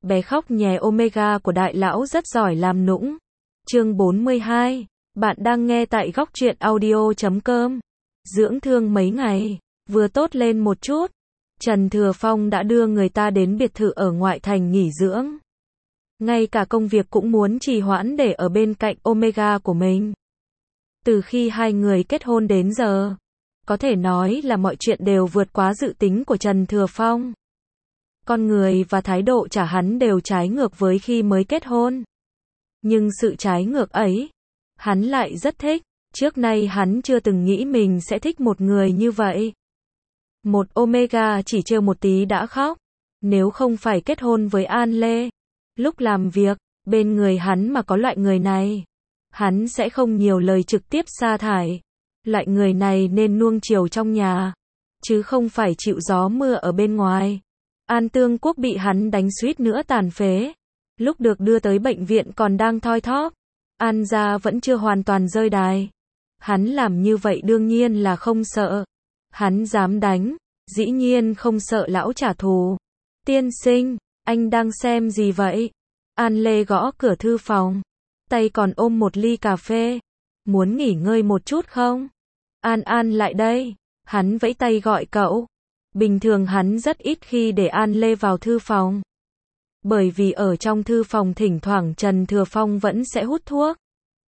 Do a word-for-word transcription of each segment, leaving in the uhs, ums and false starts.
Bé khóc nhè Omega của đại lão rất giỏi làm nũng. Chương bốn mươi hai. Bạn đang nghe tại góc truyện audio chấm com. Dưỡng thương mấy ngày, vừa tốt lên một chút, Trần Thừa Phong đã đưa người ta đến biệt thự ở ngoại thành nghỉ dưỡng. Ngay cả công việc cũng muốn trì hoãn để ở bên cạnh Omega của mình. Từ khi hai người kết hôn đến giờ, có thể nói là mọi chuyện đều vượt quá dự tính của Trần Thừa Phong. Con người và thái độ trả hắn đều trái ngược với khi mới kết hôn. Nhưng sự trái ngược ấy, hắn lại rất thích. Trước nay hắn chưa từng nghĩ mình sẽ thích một người như vậy. Một Omega chỉ trêu một tí đã khóc. Nếu không phải kết hôn với An Lê, lúc làm việc, bên người hắn mà có loại người này, hắn sẽ không nhiều lời trực tiếp sa thải. Loại người này nên nuông chiều trong nhà, chứ không phải chịu gió mưa ở bên ngoài. An Tương Quốc bị hắn đánh suýt nữa tàn phế. Lúc được đưa tới bệnh viện còn đang thoi thóp. An gia vẫn chưa hoàn toàn rơi đài. Hắn làm như vậy đương nhiên là không sợ. Hắn dám đánh, dĩ nhiên không sợ lão trả thù. Tiên sinh, anh đang xem gì vậy? An Lê gõ cửa thư phòng, tay còn ôm một ly cà phê. Muốn nghỉ ngơi một chút không? An An lại đây. Hắn vẫy tay gọi cậu. Bình thường hắn rất ít khi để An Lê vào thư phòng. Bởi vì ở trong thư phòng thỉnh thoảng Trần Thừa Phong vẫn sẽ hút thuốc.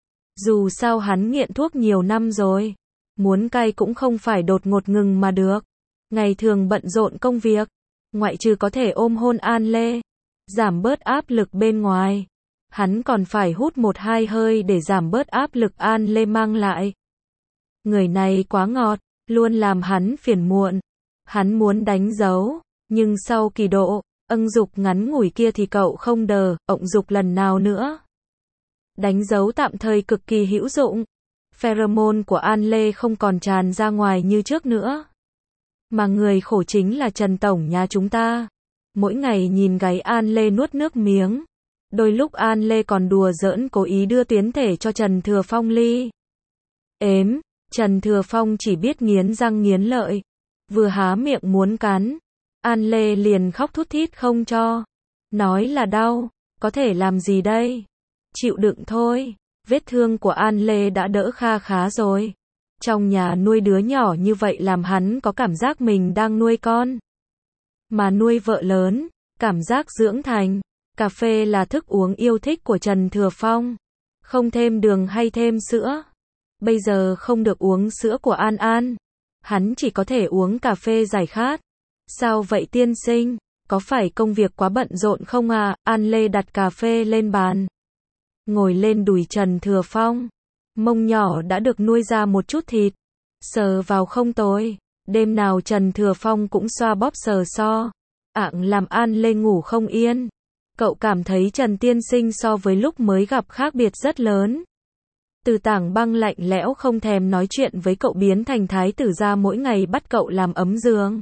Dù sao hắn nghiện thuốc nhiều năm rồi. Muốn cai cũng không phải đột ngột ngừng mà được. Ngày thường bận rộn công việc, ngoại trừ có thể ôm hôn An Lê, giảm bớt áp lực bên ngoài, hắn còn phải hút một hai hơi để giảm bớt áp lực An Lê mang lại. Người này quá ngọt, luôn làm hắn phiền muộn. Hắn muốn đánh dấu, nhưng sau kỳ độ âng dục ngắn ngủi kia thì cậu không đờ ộng dục lần nào nữa. Đánh dấu tạm thời cực kỳ hữu dụng. Pheromone của An Lê không còn tràn ra ngoài như trước nữa. Mà người khổ chính là Trần Tổng nhà chúng ta. Mỗi ngày nhìn gáy An Lê nuốt nước miếng. Đôi lúc An Lê còn đùa giỡn cố ý đưa tuyến thể cho Trần Thừa Phong ly. Ếm, Trần Thừa Phong chỉ biết nghiến răng nghiến lợi. Vừa há miệng muốn cắn, An Lê liền khóc thút thít không cho. Nói là đau, có thể làm gì đây? Chịu đựng thôi. Vết thương của An Lê đã đỡ kha khá rồi. Trong nhà nuôi đứa nhỏ như vậy làm hắn có cảm giác mình đang nuôi con. Mà nuôi vợ lớn, cảm giác dưỡng thành. Cà phê là thức uống yêu thích của Trần Thừa Phong. Không thêm đường hay thêm sữa. Bây giờ không được uống sữa của An An. Hắn chỉ có thể uống cà phê giải khát. Sao vậy tiên sinh? Có phải công việc quá bận rộn không à? An Lê đặt cà phê lên bàn, ngồi lên đùi Trần Thừa Phong. Mông nhỏ đã được nuôi ra một chút thịt. Sờ vào không tối. Đêm nào Trần Thừa Phong cũng xoa bóp sờ so. Ạng làm An Lê ngủ không yên. Cậu cảm thấy Trần tiên sinh so với lúc mới gặp khác biệt rất lớn. Từ tảng băng lạnh lẽo không thèm nói chuyện với cậu biến thành thái tử ra mỗi ngày bắt cậu làm ấm giường.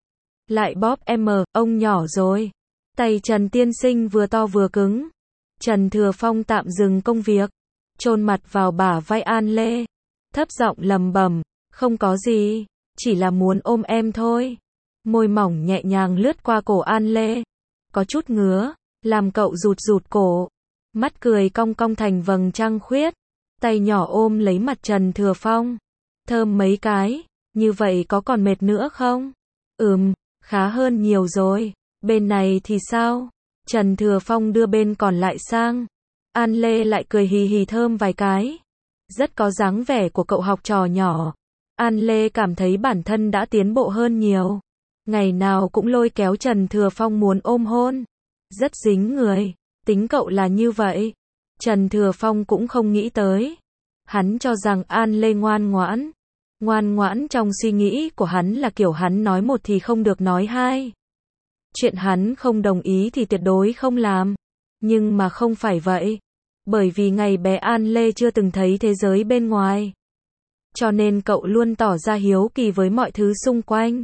Lại bóp em, ông nhỏ rồi. Tay Trần tiên sinh vừa to vừa cứng. Trần Thừa Phong tạm dừng công việc, chôn mặt vào bả vai An Lê, thấp giọng lầm bầm, không có gì, chỉ là muốn ôm em thôi. Môi mỏng nhẹ nhàng lướt qua cổ An Lê, có chút ngứa, làm cậu rụt rụt cổ. Mắt cười cong cong thành vầng trăng khuyết, tay nhỏ ôm lấy mặt Trần Thừa Phong, thơm mấy cái. Như vậy có còn mệt nữa không? Ừm, khá hơn nhiều rồi. Bên này thì sao? Trần Thừa Phong đưa bên còn lại sang. An Lê lại cười hì hì thơm vài cái. Rất có dáng vẻ của cậu học trò nhỏ. An Lê cảm thấy bản thân đã tiến bộ hơn nhiều. Ngày nào cũng lôi kéo Trần Thừa Phong muốn ôm hôn. Rất dính người. Tính cậu là như vậy. Trần Thừa Phong cũng không nghĩ tới. Hắn cho rằng An Lê ngoan ngoãn. Ngoan ngoãn trong suy nghĩ của hắn là kiểu hắn nói một thì không được nói hai. Chuyện hắn không đồng ý thì tuyệt đối không làm. Nhưng mà không phải vậy. Bởi vì ngày bé An Lê chưa từng thấy thế giới bên ngoài. Cho nên cậu luôn tỏ ra hiếu kỳ với mọi thứ xung quanh.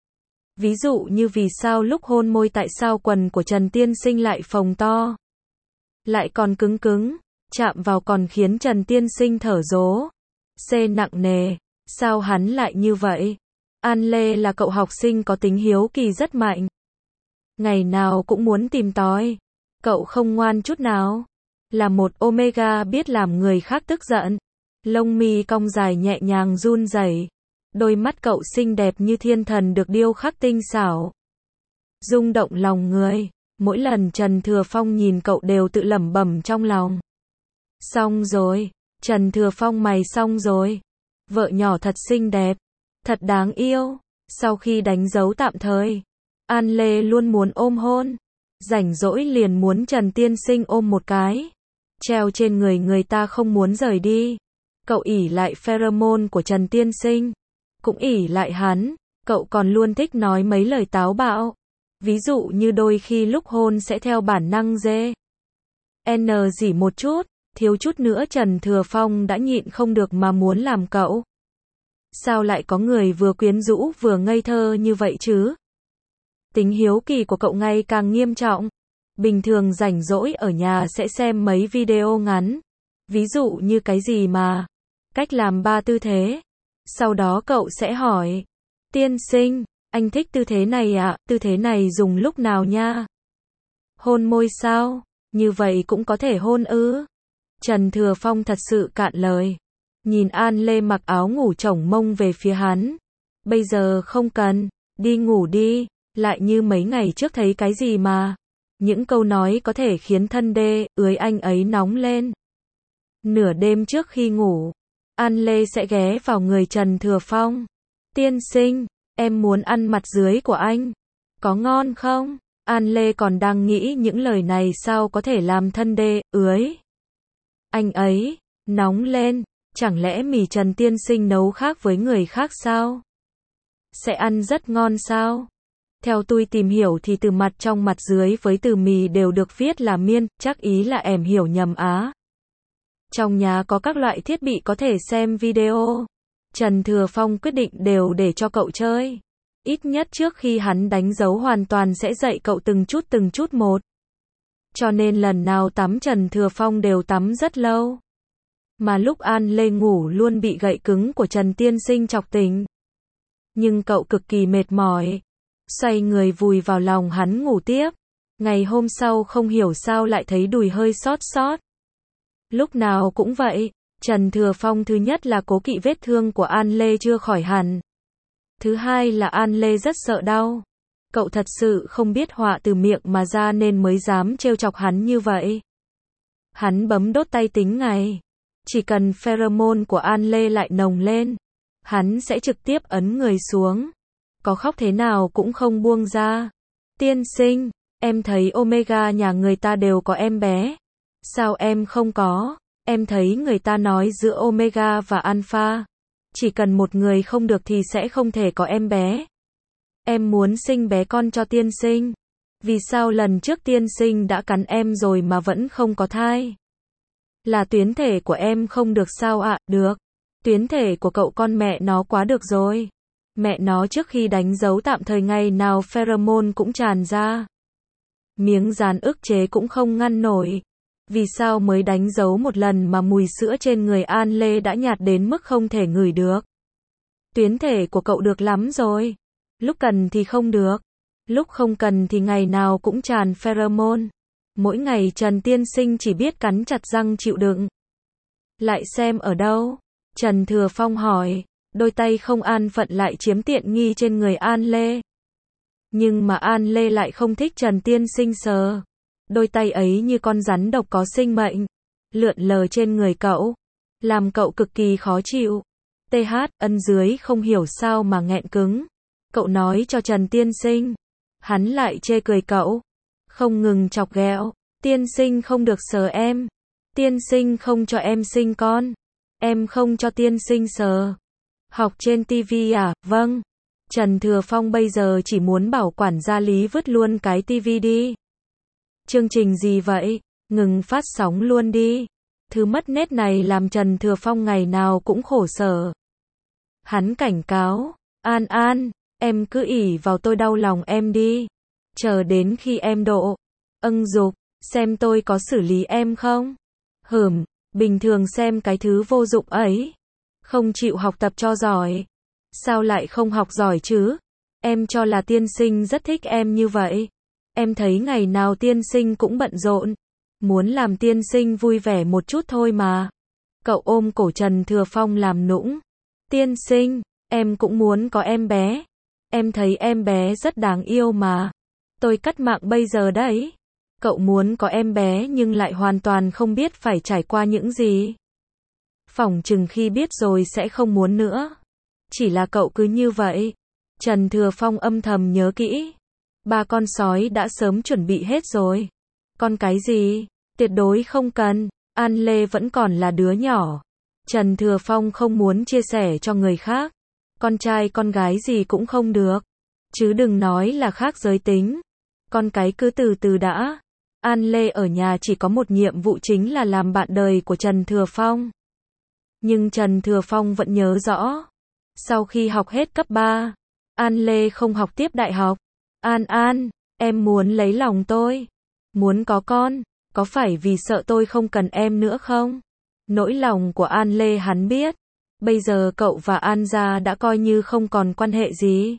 Ví dụ như vì sao lúc hôn môi tại sao quần của Trần tiên sinh lại phồng to. Lại còn cứng cứng. Chạm vào còn khiến Trần tiên sinh thở dố. Xê nặng nề. Sao hắn lại như vậy? An Lê là cậu học sinh có tính hiếu kỳ rất mạnh. Ngày nào cũng muốn tìm tòi. Cậu không ngoan chút nào. Là một Omega biết làm người khác tức giận. Lông mi cong dài nhẹ nhàng run rẩy. Đôi mắt cậu xinh đẹp như thiên thần được điêu khắc tinh xảo. Rung động lòng người. Mỗi lần Trần Thừa Phong nhìn cậu đều tự lẩm bẩm trong lòng. Xong rồi. Trần Thừa Phong mày xong rồi. Vợ nhỏ thật xinh đẹp. Thật đáng yêu. Sau khi đánh dấu tạm thời, An Lê luôn muốn ôm hôn. Rảnh rỗi liền muốn Trần Tiên Sinh ôm một cái. Treo trên người người ta không muốn rời đi. Cậu ỷ lại pheromone của Trần Tiên Sinh. Cũng ỷ lại hắn. Cậu còn luôn thích nói mấy lời táo bạo. Ví dụ như đôi khi lúc hôn sẽ theo bản năng dê. N gì một chút. Thiếu chút nữa Trần Thừa Phong đã nhịn không được mà muốn làm cậu. Sao lại có người vừa quyến rũ vừa ngây thơ như vậy chứ? Tính hiếu kỳ của cậu ngày càng nghiêm trọng. Bình thường rảnh rỗi ở nhà sẽ xem mấy video ngắn. Ví dụ như cái gì mà cách làm ba tư thế. Sau đó cậu sẽ hỏi. Tiên sinh, anh thích tư thế này ạ, à? Tư thế này dùng lúc nào nha? Hôn môi sao? Như vậy cũng có thể hôn ư? Trần Thừa Phong thật sự cạn lời. Nhìn An Lê mặc áo ngủ chổng mông về phía hắn. Bây giờ không cần, đi ngủ đi, lại như mấy ngày trước thấy cái gì mà. Những câu nói có thể khiến thân đê, ưới anh ấy nóng lên. Nửa đêm trước khi ngủ, An Lê sẽ ghé vào người Trần Thừa Phong. Tiên sinh, em muốn ăn mặt dưới của anh. Có ngon không? An Lê còn đang nghĩ những lời này sao có thể làm thân đê, ưới anh ấy nóng lên. Chẳng lẽ mì Trần Tiên Sinh nấu khác với người khác sao? Sẽ ăn rất ngon sao? Theo tôi tìm hiểu thì từ mặt trong mặt dưới với từ mì đều được viết là miên, chắc ý là em hiểu nhầm á. Trong nhà có các loại thiết bị có thể xem video. Trần Thừa Phong quyết định đều để cho cậu chơi. Ít nhất trước khi hắn đánh dấu hoàn toàn sẽ dạy cậu từng chút từng chút một. Cho nên lần nào tắm Trần Thừa Phong đều tắm rất lâu. Mà lúc An Lê ngủ luôn bị gậy cứng của Trần Tiên Sinh chọc tỉnh. Nhưng cậu cực kỳ mệt mỏi. Xoay người vùi vào lòng hắn ngủ tiếp. Ngày hôm sau không hiểu sao lại thấy đùi hơi xót xót. Lúc nào cũng vậy. Trần Thừa Phong thứ nhất là cố kỵ vết thương của An Lê chưa khỏi hẳn. Thứ hai là An Lê rất sợ đau. Cậu thật sự không biết họa từ miệng mà ra nên mới dám trêu chọc hắn như vậy. Hắn bấm đốt tay tính ngày. Chỉ cần pheromone của An Lê lại nồng lên, hắn sẽ trực tiếp ấn người xuống. Có khóc thế nào cũng không buông ra. Tiên sinh, em thấy Omega nhà người ta đều có em bé. Sao em không có? Em thấy người ta nói giữa Omega và Alpha, chỉ cần một người không được thì sẽ không thể có em bé. Em muốn sinh bé con cho tiên sinh. Vì sao lần trước tiên sinh đã cắn em rồi mà vẫn không có thai? Là tuyến thể của em không được sao ạ? À? Được. Tuyến thể của cậu con mẹ nó quá được rồi. Mẹ nó trước khi đánh dấu tạm thời ngày nào pheromone cũng tràn ra. Miếng dán ức chế cũng không ngăn nổi. Vì sao mới đánh dấu một lần mà mùi sữa trên người An Lê đã nhạt đến mức không thể ngửi được? Tuyến thể của cậu được lắm rồi. Lúc cần thì không được. Lúc không cần thì ngày nào cũng tràn pheromone. Mỗi ngày Trần Tiên Sinh chỉ biết cắn chặt răng chịu đựng. Lại xem ở đâu? Trần Thừa Phong hỏi. Đôi tay không an phận lại chiếm tiện nghi trên người An Lê. Nhưng mà An Lê lại không thích Trần Tiên Sinh sờ. Đôi tay ấy như con rắn độc có sinh mệnh. Lượn lờ trên người cậu. Làm cậu cực kỳ khó chịu. tê hát, ân dưới không hiểu sao mà nghẹn cứng. Cậu nói cho Trần Tiên Sinh. Hắn lại chê cười cậu. Không ngừng chọc ghẹo. Tiên sinh không được sờ em. Tiên sinh không cho em sinh con. Em không cho tiên sinh sờ. Học trên tivi à? Vâng. Trần Thừa Phong bây giờ chỉ muốn bảo quản gia Lý vứt luôn cái tivi đi. Chương trình gì vậy? Ngừng phát sóng luôn đi. Thứ mất nét này làm Trần Thừa Phong ngày nào cũng khổ sở. Hắn cảnh cáo. An An, em cứ ỷ vào tôi đau lòng em đi. Chờ đến khi em độ. Âng dục, xem tôi có xử lý em không? Hửm, bình thường xem cái thứ vô dụng ấy. Không chịu học tập cho giỏi. Sao lại không học giỏi chứ? Em cho là tiên sinh rất thích em như vậy. Em thấy ngày nào tiên sinh cũng bận rộn. Muốn làm tiên sinh vui vẻ một chút thôi mà. Cậu ôm cổ Trần Thừa Phong làm nũng. Tiên sinh, em cũng muốn có em bé. Em thấy em bé rất đáng yêu mà. Tôi cắt mạng bây giờ đấy. Cậu muốn có em bé nhưng lại hoàn toàn không biết phải trải qua những gì. Phỏng chừng khi biết rồi sẽ không muốn nữa. Chỉ là cậu cứ như vậy. Trần Thừa Phong âm thầm nhớ kỹ. Ba con sói đã sớm chuẩn bị hết rồi. Con cái gì? Tuyệt đối không cần. An Lê vẫn còn là đứa nhỏ. Trần Thừa Phong không muốn chia sẻ cho người khác. Con trai con gái gì cũng không được. Chứ đừng nói là khác giới tính. Con cái cứ từ từ đã. An Lê ở nhà chỉ có một nhiệm vụ chính là làm bạn đời của Trần Thừa Phong. Nhưng Trần Thừa Phong vẫn nhớ rõ. Sau khi học hết cấp ba, An Lê không học tiếp đại học. An An, em muốn lấy lòng tôi. Muốn có con, có phải vì sợ tôi không cần em nữa không? Nỗi lòng của An Lê hắn biết. Bây giờ cậu và An gia đã coi như không còn quan hệ gì.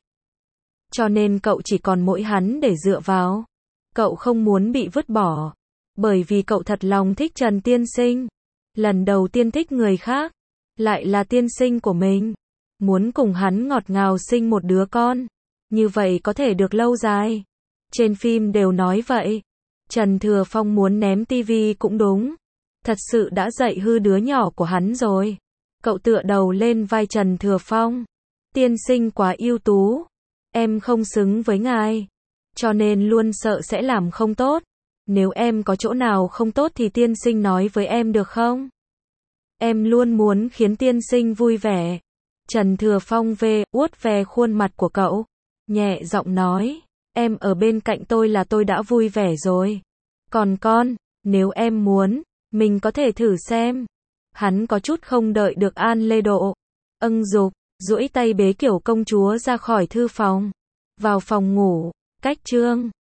Cho nên cậu chỉ còn mỗi hắn để dựa vào. Cậu không muốn bị vứt bỏ. Bởi vì cậu thật lòng thích Trần tiên sinh. Lần đầu tiên thích người khác. Lại là tiên sinh của mình. Muốn cùng hắn ngọt ngào sinh một đứa con. Như vậy có thể được lâu dài. Trên phim đều nói vậy. Trần Thừa Phong muốn ném tivi cũng đúng. Thật sự đã dạy hư đứa nhỏ của hắn rồi. Cậu tựa đầu lên vai Trần Thừa Phong. Tiên sinh quá ưu tú. Em không xứng với ngài. Cho nên luôn sợ sẽ làm không tốt. Nếu em có chỗ nào không tốt thì tiên sinh nói với em được không? Em luôn muốn khiến tiên sinh vui vẻ. Trần Thừa Phong về, uốt ve khuôn mặt của cậu. Nhẹ giọng nói. Em ở bên cạnh tôi là tôi đã vui vẻ rồi. Còn con, nếu em muốn, mình có thể thử xem. Hắn có chút không đợi được An Lê độ. Âng dục, duỗi tay bế kiểu công chúa ra khỏi thư phòng. Vào phòng ngủ, cách chương.